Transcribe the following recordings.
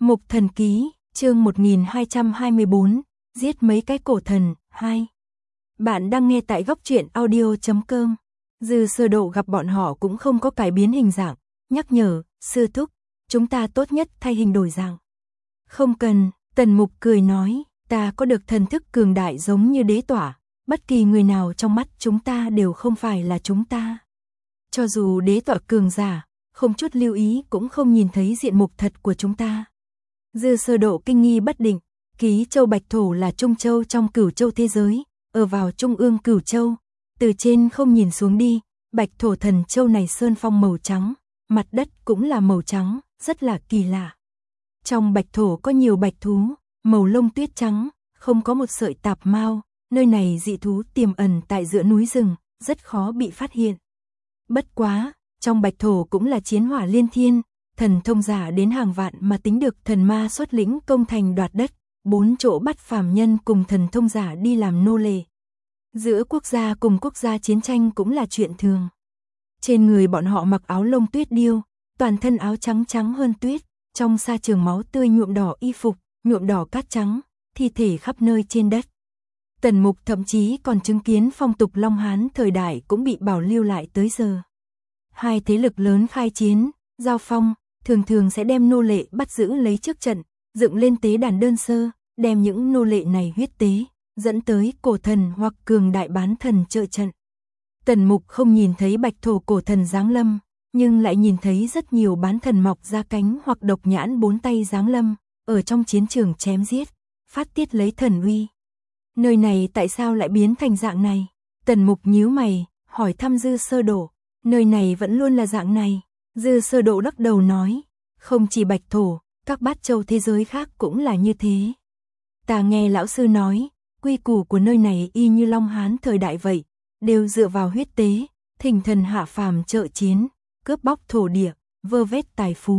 Mục Thần Ký, chương 1224, giết mấy cái cổ thần, 2. Bạn đang nghe tại góc truyện audio.com. Dư Sơ Độ gặp bọn họ cũng không có cải biến hình dạng, nhắc nhở, sư thúc, chúng ta tốt nhất thay hình đổi dạng. Không cần, Tần Mục cười nói, ta có được thần thức cường đại giống như đế tỏa, bất kỳ người nào trong mắt chúng ta đều không phải là chúng ta. Cho dù đế tỏa cường giả, không chút lưu ý cũng không nhìn thấy diện mục thật của chúng ta. Dư Sơ Độ kinh nghi bất định, Ký Châu Bạch Thổ là trung châu trong Cửu Châu thế giới, ở vào trung ương Cửu Châu, từ trên không nhìn xuống đi, Bạch Thổ thần châu này sơn phong màu trắng, mặt đất cũng là màu trắng, rất là kỳ lạ. Trong Bạch Thổ có nhiều bạch thú, màu lông tuyết trắng, không có một sợi tạp mao, nơi này dị thú tiềm ẩn tại giữa núi rừng, rất khó bị phát hiện. Bất quá, trong Bạch Thổ cũng là chiến hỏa liên thiên, thần thông giả đến hàng vạn mà tính được thần ma xuất lĩnh công thành đoạt đất, 4 chỗ bắt phàm nhân cùng thần thông giả đi làm nô lệ. Giữa quốc gia cùng quốc gia chiến tranh cũng là chuyện thường. Trên người bọn họ mặc áo lông tuyết điêu, toàn thân áo trắng trắng hơn tuyết, trong sa trường máu tươi nhuộm đỏ y phục, nhuộm đỏ cát trắng, thi thể khắp nơi trên đất. Tần Mục thậm chí còn chứng kiến phong tục Long Hán thời đại cũng bị bảo lưu lại tới giờ. Hai thế lực lớn khai chiến, giao phong, thường thường sẽ đem nô lệ bắt giữ lấy trước trận, dựng lên tế đàn đơn sơ, đem những nô lệ này huyết tế, dẫn tới cổ thần hoặc cường đại bán thần trợ trận. Tần Mục không nhìn thấy Bạch Thổ cổ thần giáng lâm, nhưng lại nhìn thấy rất nhiều bán thần mọc ra cánh hoặc độc nhãn 4 tay giáng lâm, ở trong chiến trường chém giết, phát tiết lấy thần uy. Nơi này tại sao lại biến thành dạng này? Tần Mục nhíu mày, hỏi thăm Dư Sơ Độ, nơi này vẫn luôn là dạng này. Dư Sơ Độ lắc đầu nói, không chỉ Bạch Thổ, các bát châu thế giới khác cũng là như thế. Ta nghe lão sư nói, quy củ của nơi này y như Long Hán thời đại vậy, đều dựa vào huyết tế, thỉnh thần hạ phàm trợ chiến, cướp bóc thổ địa, vơ vét tài phú.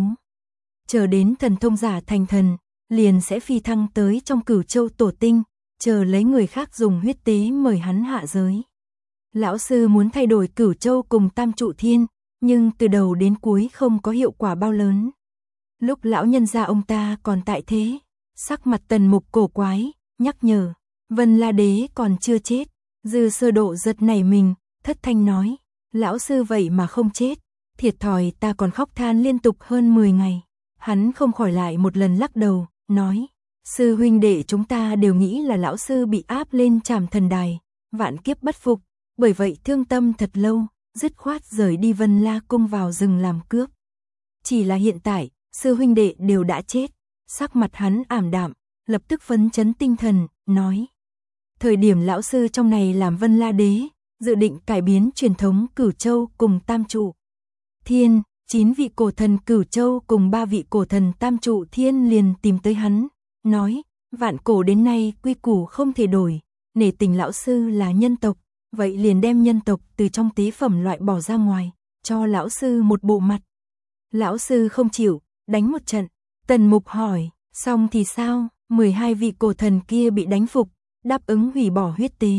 Chờ đến thần thông giả thành thần, liền sẽ phi thăng tới trong Cửu Châu tổ tinh, chờ lấy người khác dùng huyết tế mời hắn hạ giới. Lão sư muốn thay đổi Cửu Châu cùng Tam Trụ Thiên, nhưng từ đầu đến cuối không có hiệu quả bao lớn. Lúc lão nhân gia ông ta còn tại thế, sắc mặt Tần Mục cổ quái, nhắc nhở, Vân La Đế còn chưa chết. Dư Sơ Độ giật nảy mình, thất thanh nói, lão sư vậy mà không chết, thiệt thòi ta còn khóc than liên tục hơn 10 ngày. Hắn không khỏi lại một lần lắc đầu, nói, sư huynh đệ chúng ta đều nghĩ là lão sư bị áp lên Trảm Thần Đài, vạn kiếp bất phục, bởi vậy thương tâm thật lâu, dứt khoát rời đi Vân La Cung vào rừng làm cướp. Chỉ là hiện tại, sư huynh đệ đều đã chết, sắc mặt hắn ảm đạm, lập tức phấn chấn tinh thần, nói. Thời điểm lão sư trong này làm Vân La Đế, dự định cải biến truyền thống Cửu Châu cùng Tam Trụ Thiên, 9 vị cổ thần Cửu Châu cùng 3 vị cổ thần Tam Trụ Thiên liền tìm tới hắn, nói, vạn cổ đến nay quy củ không thể đổi, nể tình lão sư là nhân tộc, vậy liền đem nhân tộc từ trong tế phẩm loại bỏ ra ngoài, cho lão sư một bộ mặt. Lão sư không chịu, đánh một trận. Tần Mục hỏi, xong thì sao? 12 vị cổ thần kia bị đánh phục, đáp ứng hủy bỏ huyết tế.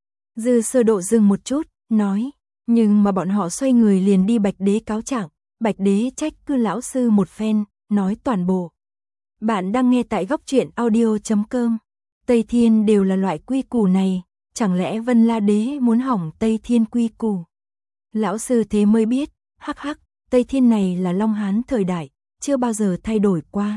Dư Sơ Độ dừng một chút, nói, nhưng mà bọn họ xoay người liền đi Bạch Đế cáo trạng. Bạch Đế trách cứ lão sư một phen, nói toàn bộ. Bạn đang nghe tại góc truyện audio.com. Tây Thiên đều là loại quy củ này, chẳng lẽ Vân La Đế muốn hỏng Tây Thiên quy củ? Lão sư thế mới biết, hắc hắc, Tây Thiên này là Long Hán thời đại, chưa bao giờ thay đổi qua.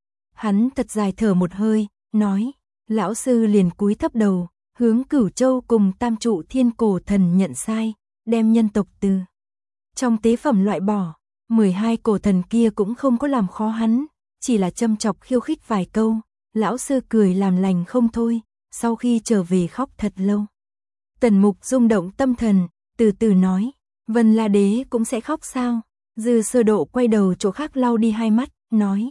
Hắn thật dài thở một hơi, nói, lão sư liền cúi thấp đầu, hướng Cửu Châu cùng Tam Trụ Thiên cổ thần nhận sai, đem nhân tộc từ trong tế phẩm loại bỏ. 12 cổ thần kia cũng không có làm khó hắn, chỉ là châm chọc khiêu khích vài câu, lão sư cười làm lành không thôi, sau khi trở về khóc thật lâu. Tần Mục rung động tâm thần, từ từ nói, Vân La Đế cũng sẽ khóc sao? Dư Sơ Độ quay đầu chỗ khác lau đi hai mắt, nói,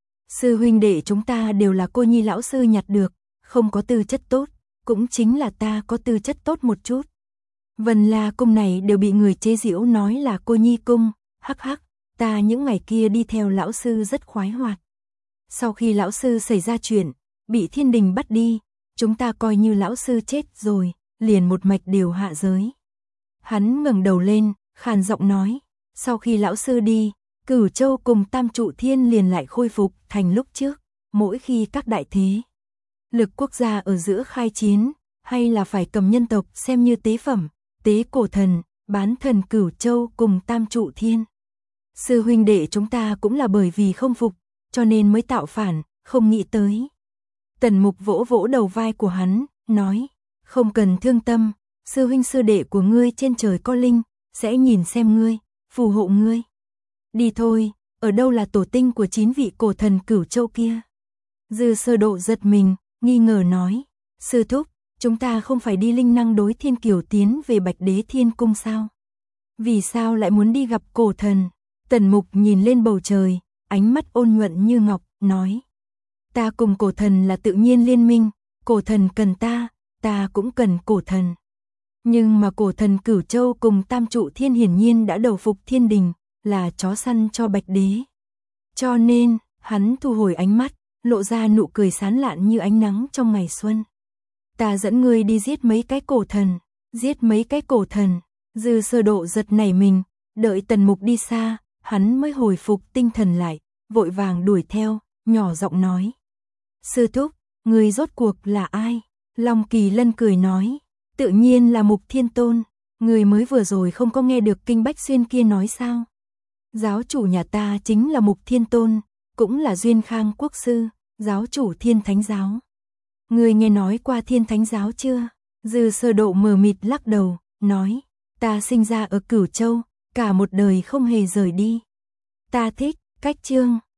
sư huynh đệ chúng ta đều là cô nhi lão sư nhặt được, không có tư chất tốt, cũng chính là ta có tư chất tốt một chút. Vân La Cung này đều bị người chế giễu nói là cô nhi cung, hắc hắc, ta những ngày kia đi theo lão sư rất khoái hoạt. Sau khi lão sư xảy ra chuyện, bị thiên đình bắt đi, chúng ta coi như lão sư chết rồi, liền một mạch đều hạ giới. Hắn ngẩng đầu lên, khàn giọng nói, sau khi lão sư đi, Cửu Châu cùng Tam Trụ Thiên liền lại khôi phục thành lúc trước, mỗi khi các đại thế lực quốc gia ở giữa khai chiến, hay là phải cầm nhân tộc xem như tế phẩm, tế cổ thần, bán thần Cửu Châu cùng Tam Trụ Thiên. Sư huynh đệ chúng ta cũng là bởi vì không phục, cho nên mới tạo phản, không nghĩ tới. Tần Mục vỗ vỗ đầu vai của hắn, nói, không cần thương tâm, sư huynh sư đệ của ngươi trên trời có linh, sẽ nhìn xem ngươi, phù hộ ngươi. Đi thôi, ở đâu là tổ tinh của 9 vị cổ thần Cửu Châu kia? Dư Sơ Độ giật mình, nghi ngờ nói, sư thúc, chúng ta không phải đi linh năng đối thiên kiều tiến về Bạch Đế Thiên Cung sao? Vì sao lại muốn đi gặp cổ thần? Tần Mục nhìn lên bầu trời, ánh mắt ôn nhuận như ngọc, nói, ta cùng cổ thần là tự nhiên liên minh, cổ thần cần ta, ta cũng cần cổ thần. Nhưng mà cổ thần Cửu Châu cùng Tam Trụ Thiên hiển nhiên đã đầu phục thiên đình, là chó săn cho Bạch Đế. Cho nên, hắn thu hồi ánh mắt, lộ ra nụ cười sán lạn như ánh nắng trong ngày xuân. Ta dẫn ngươi đi giết mấy cái cổ thần, giết mấy cái cổ thần. Dư Sơ Độ giật nảy mình, đợi Tần Mục đi xa, hắn mới hồi phục tinh thần lại, vội vàng đuổi theo, nhỏ giọng nói. Sư thúc, ngươi rốt cuộc là ai? Long Kỳ Lân cười nói, tự nhiên là Mục Thiên Tôn, ngươi mới vừa rồi không có nghe được Kinh Bách Xuyên kia nói sao? Giáo chủ nhà ta chính là Mục Thiên Tôn, cũng là Duyên Khang Quốc sư, giáo chủ Thiên Thánh Giáo. Ngươi nghe nói qua Thiên Thánh Giáo chưa? Dư Sơ Độ mờ mịt lắc đầu, nói, ta sinh ra ở Cửu Châu, cả một đời không hề rời đi. Ta thích, cách chương